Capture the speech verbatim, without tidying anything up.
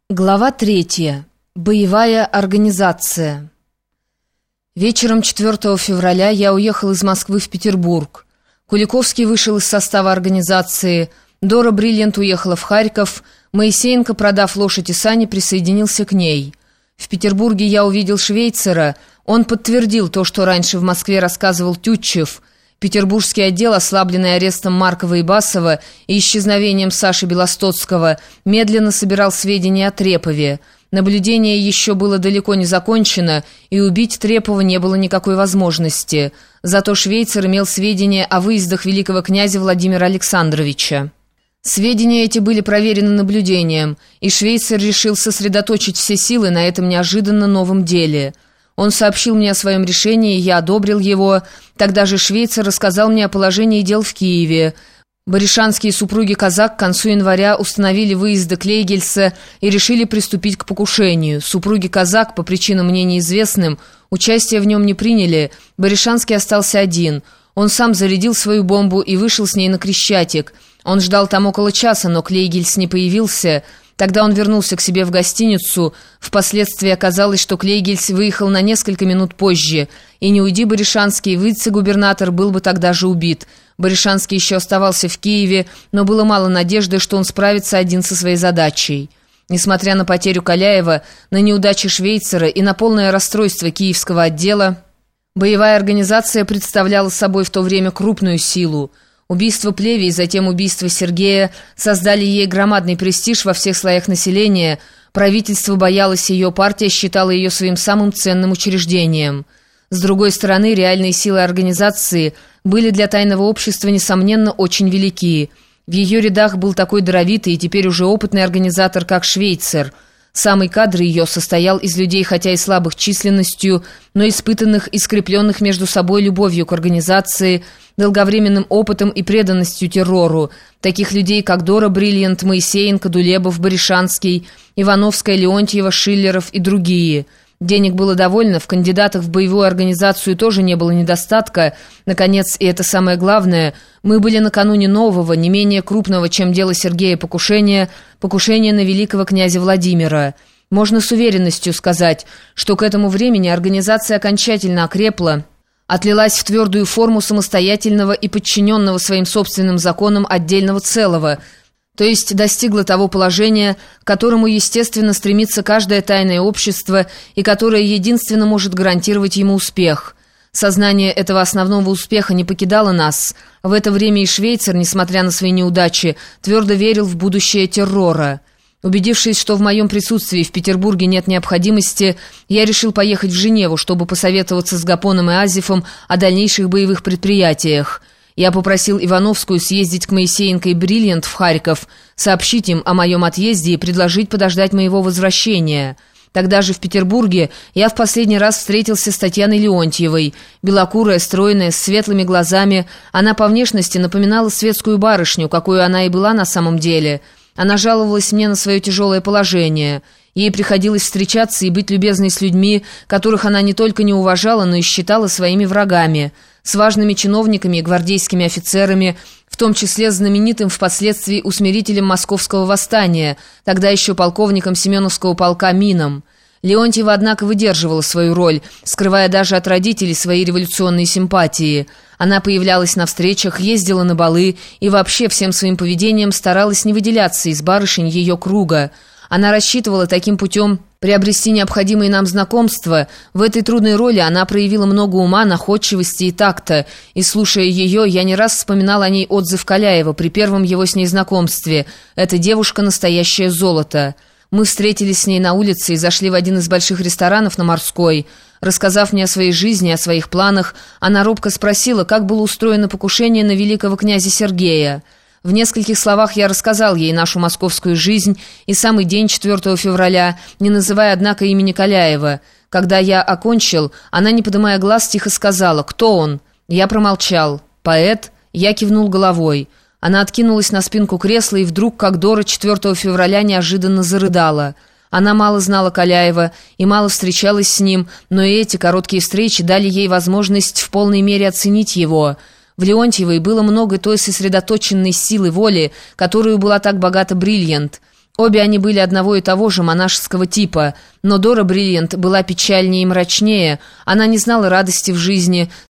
Глава третья. Боевая организация. Вечером четвёртого февраля я уехал из Москвы в Петербург. Куликовский вышел из состава организации, Дора Бриллиант уехала в Харьков, Моисеенко, продав лошадь и сани, присоединился к ней. В Петербурге я увидел Швейцера, он подтвердил то, что раньше в Москве рассказывал Тютчев. Петербургский отдел, ослабленный арестом Маркова и Басова и исчезновением Саши Белостоцкого, медленно собирал сведения о Трепове. Наблюдение еще было далеко не закончено, и убить Трепова не было никакой возможности. Зато Швейцер имел сведения о выездах великого князя Владимира Александровича. Сведения эти были проверены наблюдением, и Швейцер решил сосредоточить все силы на этом неожиданно новом деле. Он сообщил мне о своем решении, я одобрил его. Тогда же Швейцер рассказал мне о положении дел в Киеве. Баришанские супруги Казак к концу января установили выезды Клейгельса и решили приступить к покушению. Супруги Казак, по причинам мне неизвестным, участие в нем не приняли. Баришанский остался один. Он сам зарядил свою бомбу и вышел с ней на Крещатик. Он ждал там около часа, но Клейгельс не появился. Тогда он вернулся к себе в гостиницу. Впоследствии оказалось, что Клейгельс выехал на несколько минут позже. И не уйди Баришанский, вице-губернатор был бы тогда же убит. Баришанский еще оставался в Киеве, но было мало надежды, что он справится один со своей задачей. Несмотря на потерю Каляева, на неудачи Швейцера и на полное расстройство киевского отдела, боевая организация представляла собой в то время крупную силу. Убийство Плеве и затем убийство Сергея создали ей громадный престиж во всех слоях населения. Правительство боялось ее, партия считала ее своим самым ценным учреждением. С другой стороны, реальные силы организации были для тайного общества, несомненно, очень велики. В ее рядах был такой даровитый и теперь уже опытный организатор, как Швейцер. Самый кадр ее состоял из людей, хотя и слабых численностью, но испытанных и скрепленных между собой любовью к организации, долговременным опытом и преданностью террору. Таких людей, как Дора Бриллиант, Моисеенко, Дулебов, Баришанский, Ивановская, Леонтьева, Шиллеров и другие. Денег было довольно, в кандидатах в боевую организацию тоже не было недостатка. Наконец, и это самое главное, мы были накануне нового, не менее крупного, чем дело Сергея покушения, покушения на великого князя Владимира. Можно с уверенностью сказать, что к этому времени организация окончательно окрепла, отлилась в твердую форму самостоятельного и подчиненного своим собственным законам отдельного целого, то есть достигла того положения, к которому, естественно, стремится каждое тайное общество и которое единственно может гарантировать ему успех. Сознание этого основного успеха не покидало нас. В это время и Швейцер, несмотря на свои неудачи, твердо верил в будущее террора. Убедившись, что в моем присутствии в Петербурге нет необходимости, я решил поехать в Женеву, чтобы посоветоваться с Гапоном и Азефом о дальнейших боевых предприятиях. Я попросил Ивановскую съездить к Моисеенко и Бриллиант в Харьков, сообщить им о моем отъезде и предложить подождать моего возвращения. Тогда же в Петербурге я в последний раз встретился с Татьяной Леонтьевой. Белокурая, стройная, с светлыми глазами, она по внешности напоминала светскую барышню, какую она и была на самом деле. Она жаловалась мне на свое тяжелое положение. Ей приходилось встречаться и быть любезной с людьми, которых она не только не уважала, но и считала своими врагами, с важными чиновниками и гвардейскими офицерами, в том числе знаменитым впоследствии усмирителем московского восстания, тогда еще полковником Семеновского полка Мином. Леонтьева, однако, выдерживала свою роль, скрывая даже от родителей свои революционные симпатии. Она появлялась на встречах, ездила на балы и вообще всем своим поведением старалась не выделяться из барышень ее круга. Она рассчитывала таким путем приобрести необходимые нам знакомства. В этой трудной роли она проявила много ума, находчивости и такта, и, слушая ее, я не раз вспоминал о ней отзыв Каляева при первом его с ней знакомстве. «Эта девушка — настоящее золото». Мы встретились с ней на улице и зашли в один из больших ресторанов на Морской. Рассказав мне о своей жизни, о своих планах, она робко спросила, как было устроено покушение на великого князя Сергея. В нескольких словах я рассказал ей нашу московскую жизнь и самый день четвёртого февраля, не называя, однако, имени Каляева. Когда я окончил, она, не поднимая глаз, тихо сказала: «Кто он?» Я промолчал. «Поэт?» Я кивнул головой. Она откинулась на спинку кресла и вдруг, как Дора, четвёртого февраля неожиданно зарыдала. Она мало знала Каляева и мало встречалась с ним, но и эти короткие встречи дали ей возможность в полной мере оценить его. В Леонтьевой было много той сосредоточенной силы воли, которую была так богата Бриллиант. Обе они были одного и того же монашеского типа, но Дора Бриллиант была печальнее и мрачнее, она не знала радости в жизни,